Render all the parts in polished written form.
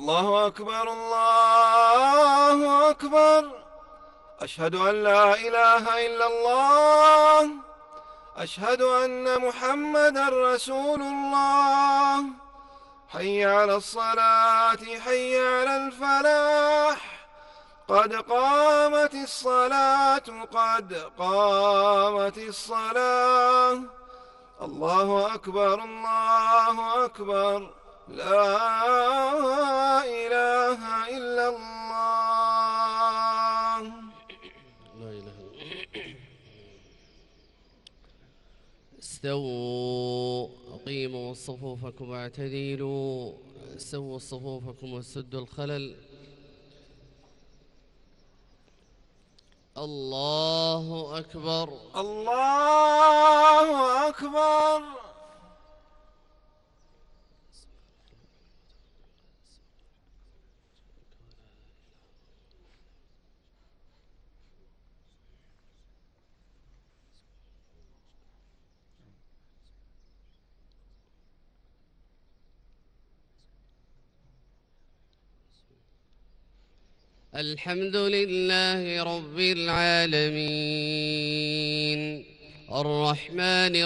الله أكبر الله أكبر. أشهد أن لا إله إلا الله. أشهد أن محمدا رسول الله. حي على الصلاة حي على الفلاح. قد قامت الصلاة قد قامت الصلاة. الله أكبر الله أكبر. لا إله إلا الله. لا إله إلا الله. استووا أقيموا صفوفكم واعتدلوا. سووا صفوفكم وسدوا الخلل. الله أكبر الله أكبر. الحمد لله رب العالمين الرحمن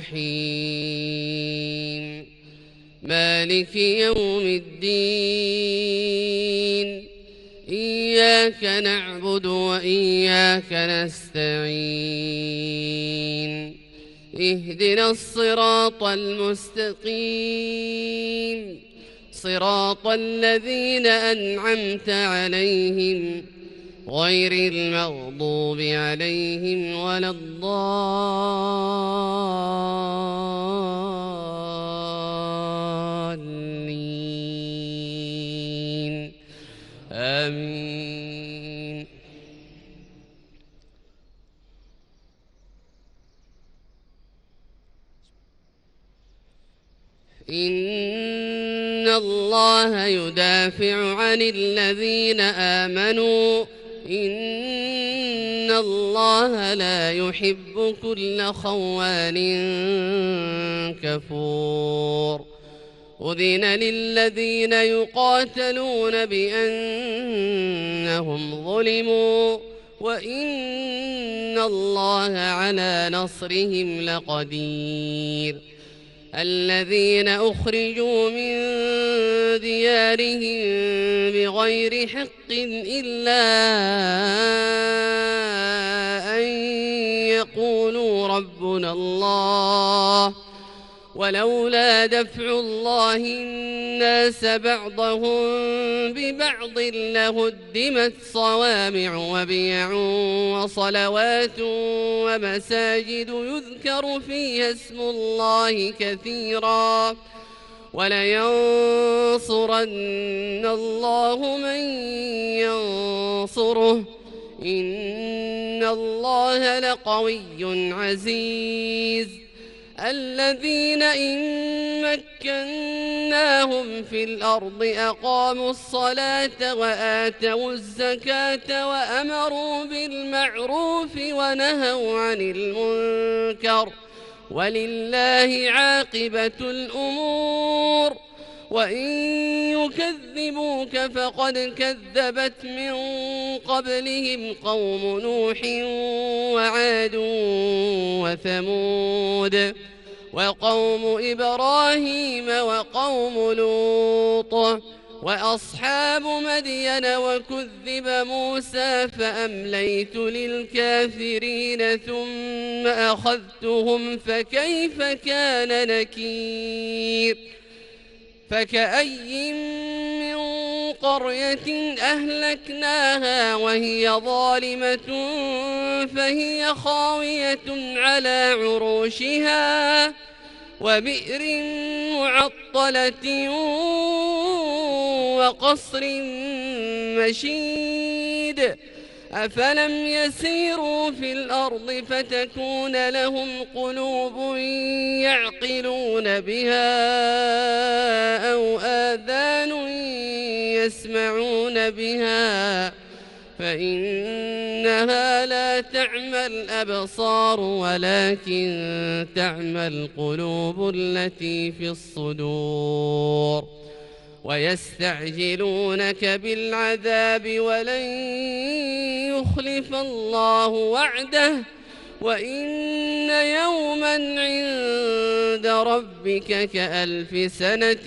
الرحيم مالك يوم الدين. إياك نعبد وإياك نستعين. اهدنا الصراط المستقيم صراط الذين أنعمت عليهم غير المغضوب عليهم ولا الضالين. آمين. إن الله يدافع عن الذين آمنوا إن الله لا يحب كل خوان كفور. أذن للذين يقاتلون بأنهم ظلموا وإن الله على نصرهم لقدير. الذين أخرجوا من ديارهم بغير حق إلا أن يقولوا ربنا الله ولولا دفع الله الناس بعضهم ببعض لهدمت صوامع وبيع وصلوات ومساجد يذكر فيها اسم الله كثيرا ولينصرن الله من ينصره إن الله لقوي عزيز. الذين إن مكناهم في الأرض أقاموا الصلاة وآتوا الزكاة وأمروا بالمعروف ونهوا عن المنكر ولله عاقبة الأمور. وإن يكذبوك فقد كذبت من قبلهم قوم نوح وعاد وثمود وقوم إبراهيم وقوم لوط وأصحاب مدين وكذب موسى فأمليت للكافرين ثم أخذتهم فكيف كان نكير. فكأي من قرية أهلكناها وهي ظالمة فهي خاوية على عروشها وبئر معطلة وقصر مشيد. أفلم يسيروا في الأرض فتكون لهم قلوب يعقلون بها أو آذان يسمعون بها فإنها لا تعمى الأبصار ولكن تعمى القلوب التي في الصدور. ويستعجلونك بالعذاب ولن يخلف الله وعده وإن يوما عند ربك كألف سنة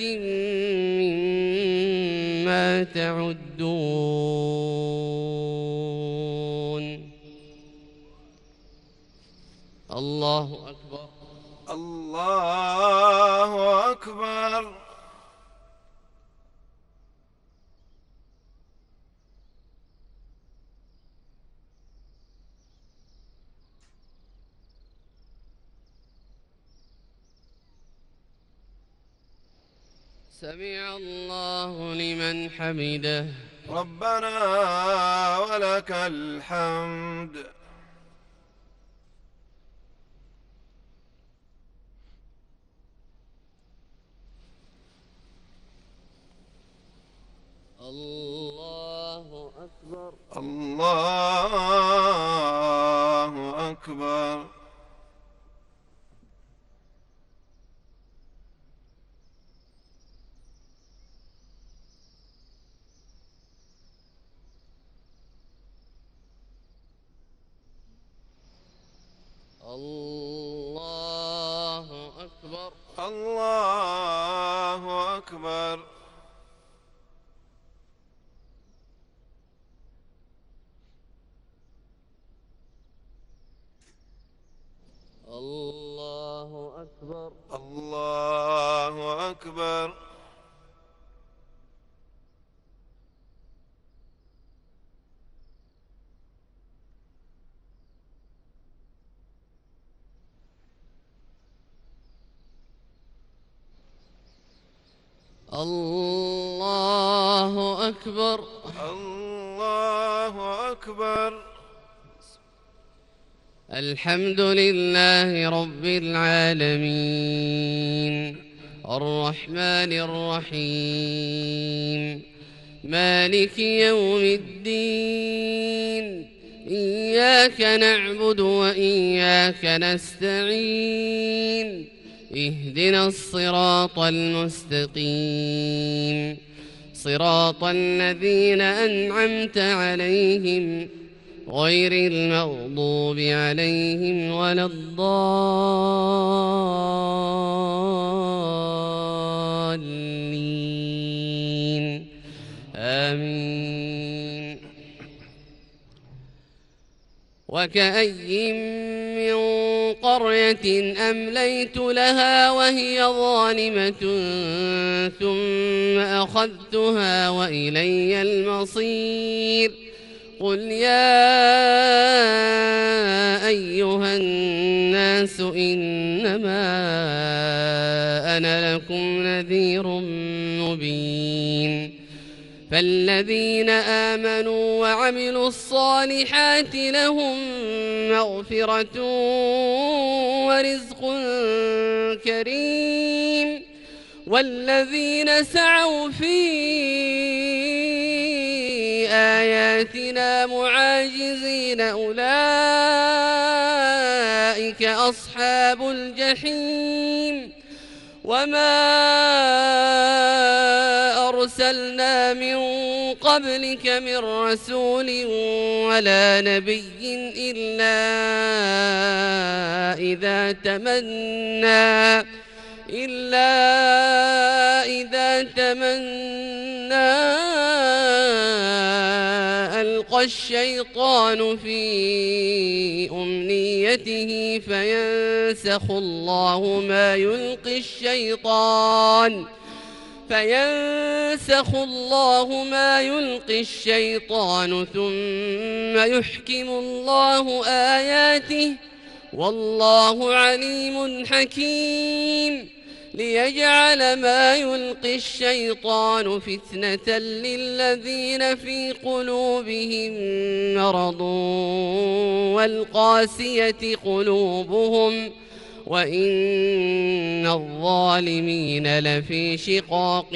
مما تعدون. الله أكبر. الله أكبر. سمع الله لمن حمده. ربنا ولك الحمد. الله أكبر. الله أكبر. الله أكبر. الله أكبر. الله أكبر. الله أكبر. الله أكبر. الله أكبر. الحمد لله رب العالمين الرحمن الرحيم مالك يوم الدين إياك نعبد وإياك نستعين اهدنا الصراط المستقيم صراط الذين أنعمت عليهم غير المغضوب عليهم ولا الضالين آمين. وكأي من قرية أمليت لها وهي ظالمة ثم أخذتها وإلي المصير. قل يا أيها الناس إنما أنا لكم نذير مبين. فالذين آمنوا وعملوا الصالحات لهم مغفرة ورزق كريم والذين سعوا في آياتنا معاجزين أولئك أصحاب الجحيم. وما أرسلنا من قبلك من رسول ولا نبي إلا إذا تمنى ألقى الشيطان في أمنيته فينسخ الله ما يلقي الشيطان ثم يحكم الله آياته والله عليم حكيم. ليجعل ما يلقي الشيطان فتنة للذين في قلوبهم مرض والقاسية قلوبهم وإن الظالمين لفي شقاق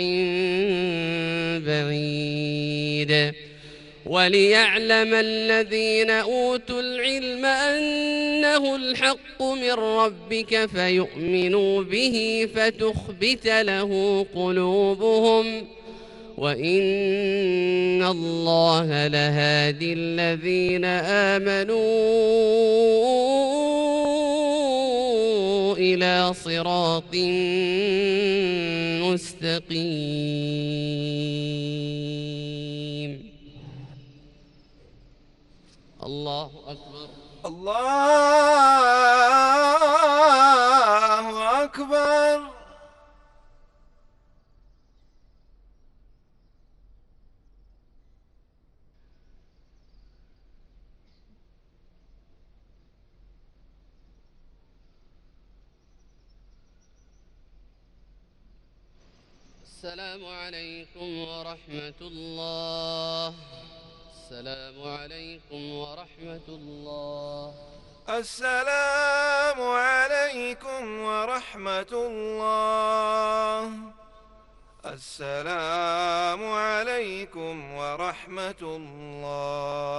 بعيد. وليعلم الذين أوتوا العلم أنه الحق من ربك فيؤمنوا به فتخبت له قلوبهم وإن الله لهادي الذين آمنوا إلى صراط مستقيم. الله أكبر. الله أكبر. السلام عليكم ورحمة الله. السلام عليكم ورحمة الله. السلام عليكم ورحمة الله. السلام عليكم ورحمة الله.